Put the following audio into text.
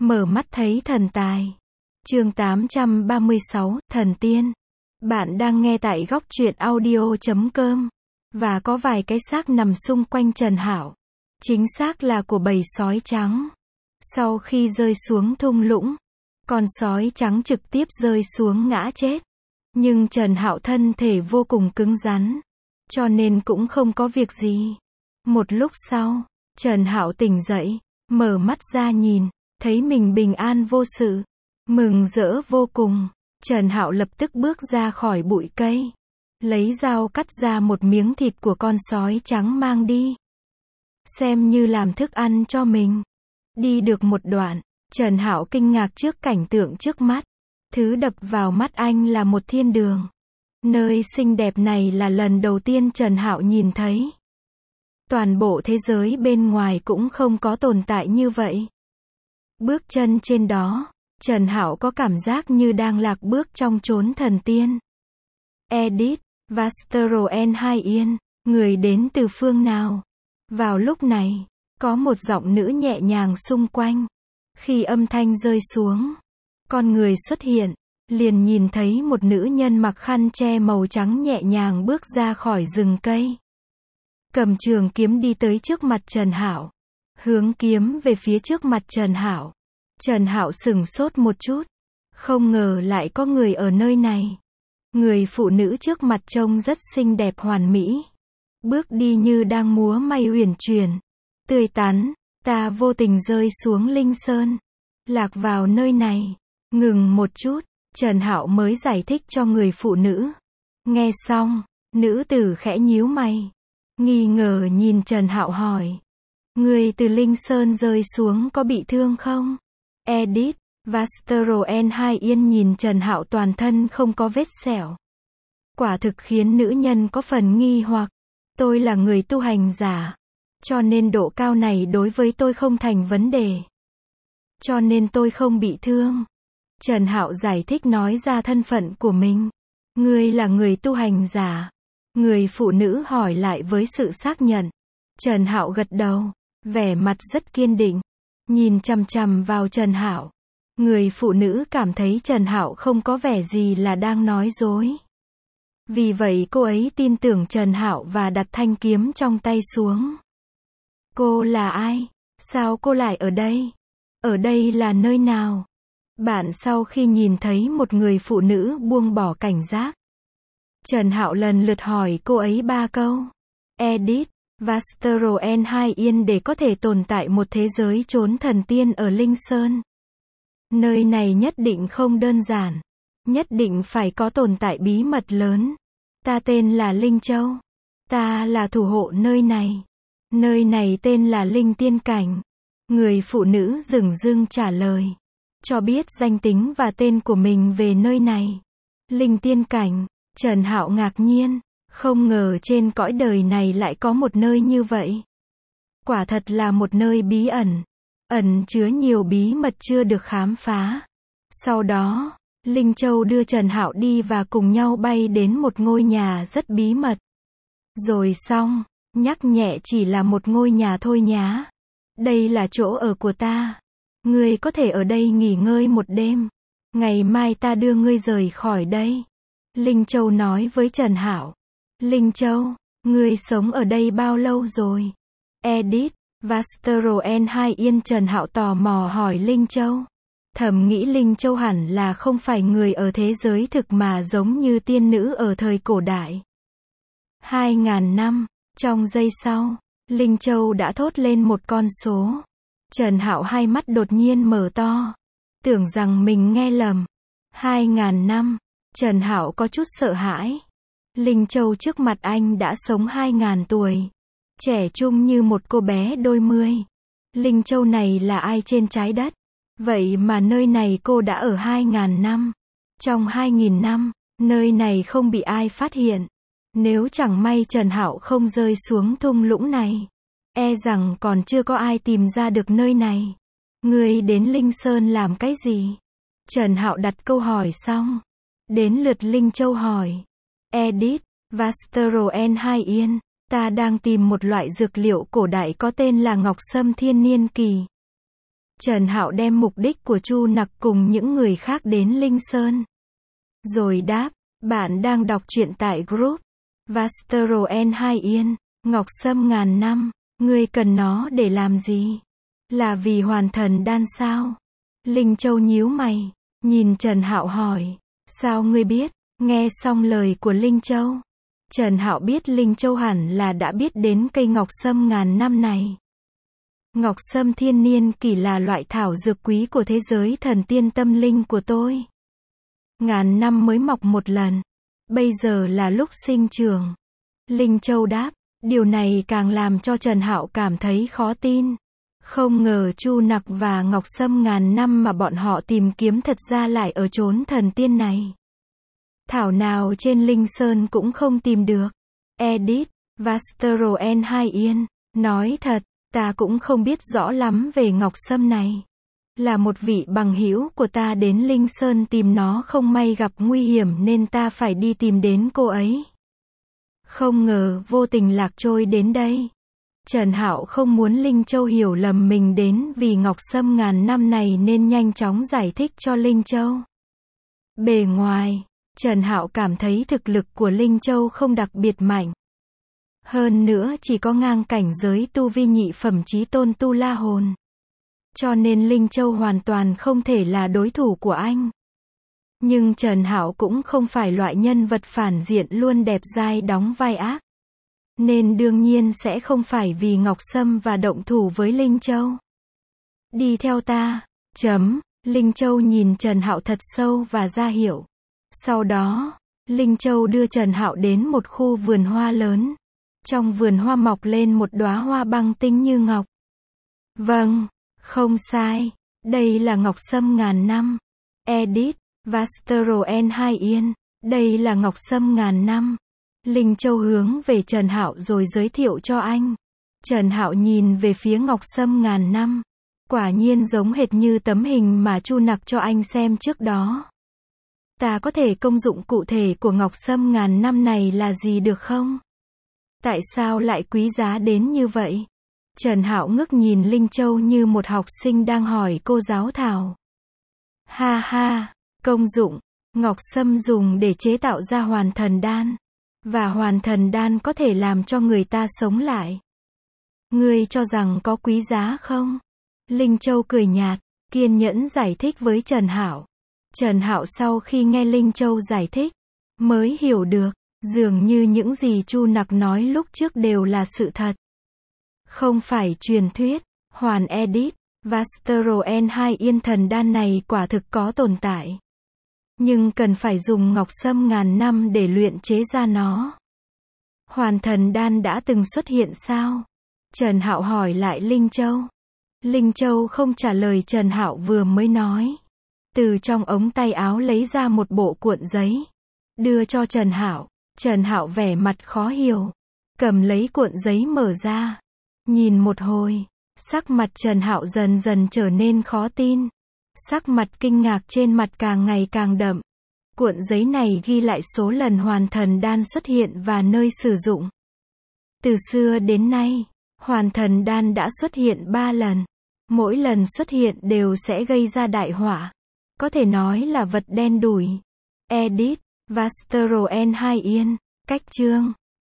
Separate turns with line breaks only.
Mở mắt thấy thần tài. Chương 836, Thần Tiên. Bạn đang nghe tại góc truyện audio.com. Và có vài cái xác nằm xung quanh Trần Hạo. Chính xác là của bầy sói trắng. Sau khi rơi xuống thung lũng, con sói trắng trực tiếp rơi xuống ngã chết. Nhưng Trần Hạo thân thể vô cùng cứng rắn, cho nên cũng không có việc gì. Một lúc sau, Trần Hạo tỉnh dậy, mở mắt ra nhìn, thấy mình bình an vô sự, mừng rỡ vô cùng. Trần Hạo lập tức bước ra khỏi bụi cây, lấy dao cắt ra một miếng thịt của con sói trắng mang đi, xem như làm thức ăn cho mình. Đi được một đoạn, Trần Hạo kinh ngạc trước cảnh tượng trước mắt. Thứ đập vào mắt anh là một thiên đường. Nơi xinh đẹp này là lần đầu tiên Trần Hạo nhìn thấy. Toàn bộ thế giới bên ngoài cũng không có tồn tại như vậy. Bước chân trên đó, Trần Hạo có cảm giác như đang lạc bước trong chốn thần tiên. Edit, Vastroen2 người đến từ phương nào? Vào lúc này, có một giọng nữ nhẹ nhàng xung quanh. Khi âm thanh rơi xuống, con người xuất hiện, liền nhìn thấy một nữ nhân mặc khăn che màu trắng nhẹ nhàng bước ra khỏi rừng cây. Cầm trường kiếm đi tới trước mặt Trần Hạo. Hướng kiếm về phía trước mặt Trần Hạo. Trần Hạo sửng sốt một chút. Không ngờ lại có người ở nơi này. Người phụ nữ trước mặt trông rất xinh đẹp hoàn mỹ. Bước đi như đang múa may uyển chuyển, tươi tắn. Ta vô tình rơi xuống Linh Sơn, lạc vào nơi này. Ngừng một chút, Trần Hạo mới giải thích cho người phụ nữ. Nghe xong, nữ tử khẽ nhíu mày, nghi ngờ nhìn Trần Hạo hỏi. Người từ Linh Sơn rơi xuống có bị thương không? Edit, Vastroen2 nhìn Trần Hạo toàn thân không có vết sẹo. Quả thực khiến nữ nhân có phần nghi hoặc. Tôi là người tu hành giả, cho nên độ cao này đối với tôi không thành vấn đề. Cho nên tôi không bị thương. Trần Hạo giải thích nói ra thân phận của mình. Ngươi là người tu hành giả. Người phụ nữ hỏi lại với sự xác nhận. Trần Hạo gật đầu, vẻ mặt rất kiên định, nhìn chằm chằm vào Trần Hạo. Người phụ nữ cảm thấy Trần Hạo không có vẻ gì là đang nói dối. Vì vậy cô ấy tin tưởng Trần Hạo và đặt thanh kiếm trong tay xuống. Cô là ai? Sao cô lại ở đây? Ở đây là nơi nào? Bạn sau khi nhìn thấy một người phụ nữ buông bỏ cảnh giác, Trần Hạo lần lượt hỏi cô ấy 3 câu. Edit, Vastroen2 để có thể tồn tại một thế giới chốn thần tiên ở Linh Sơn. Nơi này nhất định không đơn giản. Nhất định phải có tồn tại bí mật lớn. Ta tên là Linh Châu. Ta là thủ hộ nơi này. Nơi này tên là Linh Tiên Cảnh. Người phụ nữ dửng dưng trả lời. Cho biết danh tính và tên của mình về nơi này. Linh Tiên Cảnh. Trần Hạo ngạc nhiên. Không ngờ trên cõi đời này lại có một nơi như vậy. Quả thật là một nơi bí ẩn. Ẩn chứa nhiều bí mật chưa được khám phá. Sau đó, Linh Châu đưa Trần Hạo đi và cùng nhau bay đến một ngôi nhà rất bí mật. Rồi xong, nhắc nhẹ chỉ là một ngôi nhà thôi nhá. Đây là chỗ ở của ta. Ngươi có thể ở đây nghỉ ngơi một đêm. Ngày mai ta đưa ngươi rời khỏi đây. Linh Châu nói với Trần Hạo. Linh Châu, ngươi sống ở đây bao lâu rồi? Edit, Vastroen2 Trần Hạo tò mò hỏi Linh Châu. Thầm nghĩ Linh Châu hẳn là không phải người ở thế giới thực mà giống như tiên nữ ở thời cổ đại. 2000 năm, trong giây sau, Linh Châu đã thốt lên một con số. Trần Hạo hai mắt đột nhiên mở to, tưởng rằng mình nghe lầm. 2000 năm, Trần Hạo có chút sợ hãi. Linh Châu trước mặt anh đã sống 2000 tuổi, trẻ trung như một cô bé đôi mươi. Linh Châu này là ai trên trái đất? Vậy mà nơi này cô đã ở 2000 năm. Trong 2000 năm, nơi này không bị ai phát hiện. Nếu chẳng may Trần Hạo không rơi xuống thung lũng này, e rằng còn chưa có ai tìm ra được nơi này. Ngươi đến Linh Sơn làm cái gì? Trần Hạo đặt câu hỏi xong, đến lượt Linh Châu hỏi. Edit, Vastroen2 ta đang tìm một loại dược liệu cổ đại có tên là Ngọc Sâm Thiên Niên Kỳ. Trần Hạo đem mục đích của Chu Nặc cùng những người khác đến Linh Sơn. Rồi đáp, bạn đang đọc truyện tại group Vastro N2 Yên, Ngọc Sâm ngàn năm, ngươi cần nó để làm gì? Là vì hoàn thần đan sao? Linh Châu nhíu mày, nhìn Trần Hạo hỏi, sao ngươi biết? Nghe xong lời của Linh Châu, Trần Hạo biết Linh Châu hẳn là đã biết đến cây Ngọc Sâm ngàn năm này. Ngọc Sâm thiên niên kỷ là loại thảo dược quý của thế giới thần tiên tâm linh của tôi. Ngàn năm mới mọc một lần. Bây giờ là lúc sinh trưởng. Linh Châu đáp, điều này càng làm cho Trần Hạo cảm thấy khó tin. Không ngờ Chu Nặc và Ngọc Sâm ngàn năm mà bọn họ tìm kiếm thật ra lại ở chốn thần tiên này. Thảo nào trên Linh Sơn cũng không tìm được. Edit, Vastro N2 Yên, nói thật, ta cũng không biết rõ lắm về Ngọc Sâm này. Là một vị bằng hữu của ta đến Linh Sơn tìm nó không may gặp nguy hiểm nên ta phải đi tìm đến cô ấy. Không ngờ vô tình lạc trôi đến đây. Trần Hạo không muốn Linh Châu hiểu lầm mình đến vì Ngọc Sâm ngàn năm này nên nhanh chóng giải thích cho Linh Châu. Bề ngoài, Trần Hạo cảm thấy thực lực của Linh Châu không đặc biệt mạnh. Hơn nữa chỉ có ngang cảnh giới tu vi nhị phẩm chí tôn tu la hồn. Cho nên Linh Châu hoàn toàn không thể là đối thủ của anh. Nhưng Trần Hạo cũng không phải loại nhân vật phản diện luôn đẹp dai đóng vai ác. Nên đương nhiên sẽ không phải vì Ngọc Sâm và động thủ với Linh Châu. Đi theo ta. Linh Châu nhìn Trần Hạo thật sâu và ra hiệu. Sau đó, Linh Châu đưa Trần Hạo đến một khu vườn hoa lớn. Trong vườn hoa mọc lên một đóa hoa băng tinh như ngọc. Vâng, không sai. Đây là Ngọc Sâm ngàn năm. Edit, Vastro N2 Yên. Đây là Ngọc Sâm ngàn năm. Linh Châu hướng về Trần Hạo rồi giới thiệu cho anh. Trần Hạo nhìn về phía Ngọc Sâm ngàn năm. Quả nhiên giống hệt như tấm hình mà Chu Nặc cho anh xem trước đó. Ta có thể công dụng cụ thể của Ngọc Sâm ngàn năm này là gì được không? Tại sao lại quý giá đến như vậy? Trần Hạo ngước nhìn Linh Châu như một học sinh đang hỏi cô giáo Thảo. Ha ha, công dụng, Ngọc Sâm dùng để chế tạo ra hoàn thần đan. Và hoàn thần đan có thể làm cho người ta sống lại. Ngươi cho rằng có quý giá không? Linh Châu cười nhạt, kiên nhẫn giải thích với Trần Hạo. Trần Hạo sau khi nghe Linh Châu giải thích, mới hiểu được, dường như những gì Chu Nặc nói lúc trước đều là sự thật. Không phải truyền thuyết. Hoàn Edit, Vastro N2 Yên thần đan này quả thực có tồn tại. Nhưng cần phải dùng Ngọc Sâm ngàn năm để luyện chế ra nó. Hoàn thần đan đã từng xuất hiện sao? Trần Hạo hỏi lại Linh Châu. Linh Châu không trả lời Trần Hạo vừa mới nói. Từ trong ống tay áo lấy ra một bộ cuộn giấy. Đưa cho Trần Hạo. Trần Hạo vẻ mặt khó hiểu. Cầm lấy cuộn giấy mở ra. Nhìn một hồi. Sắc mặt Trần Hạo dần dần trở nên khó tin. Sắc mặt kinh ngạc trên mặt càng ngày càng đậm. Cuộn giấy này ghi lại số lần hoàn thần đan xuất hiện và nơi sử dụng. Từ xưa đến nay, hoàn thần đan đã xuất hiện 3 lần. Mỗi lần xuất hiện đều sẽ gây ra đại họa. Có thể nói là vật đen đủi. Edit, Vastro N2 Yên, cách chương.